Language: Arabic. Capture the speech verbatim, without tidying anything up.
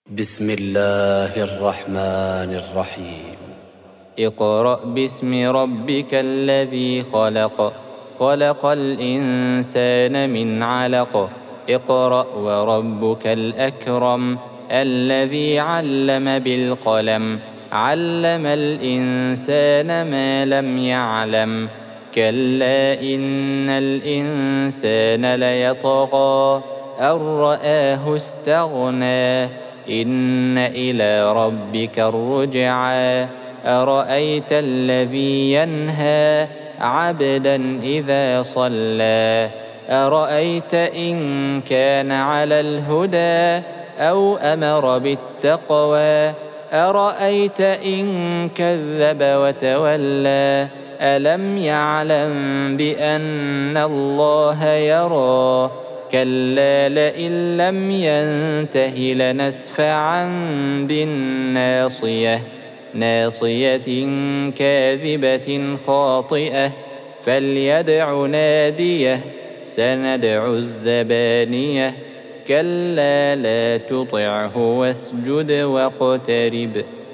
بسم الله الرحمن الرحيم. اقرأ باسم ربك الذي خلق خلق الإنسان من علق اقرأ وربك الأكرم الذي علم بالقلم علم الإنسان ما لم يعلم كلا إن الإنسان ليطغى أن رآه استغنى إن إلى ربك الرجعى أرأيت الذي ينهى عبدا إذا صلى أرأيت إن كان على الهدى أو أمر بالتقوى أرأيت إن كذب وتولى ألم يعلم بأن الله يرى كلا لئن لم ينته لنسفعا بالناصية ناصية كاذبة خاطئة فليدع ناديه سندع الزبانية كلا لا تطعه واسجد واقترب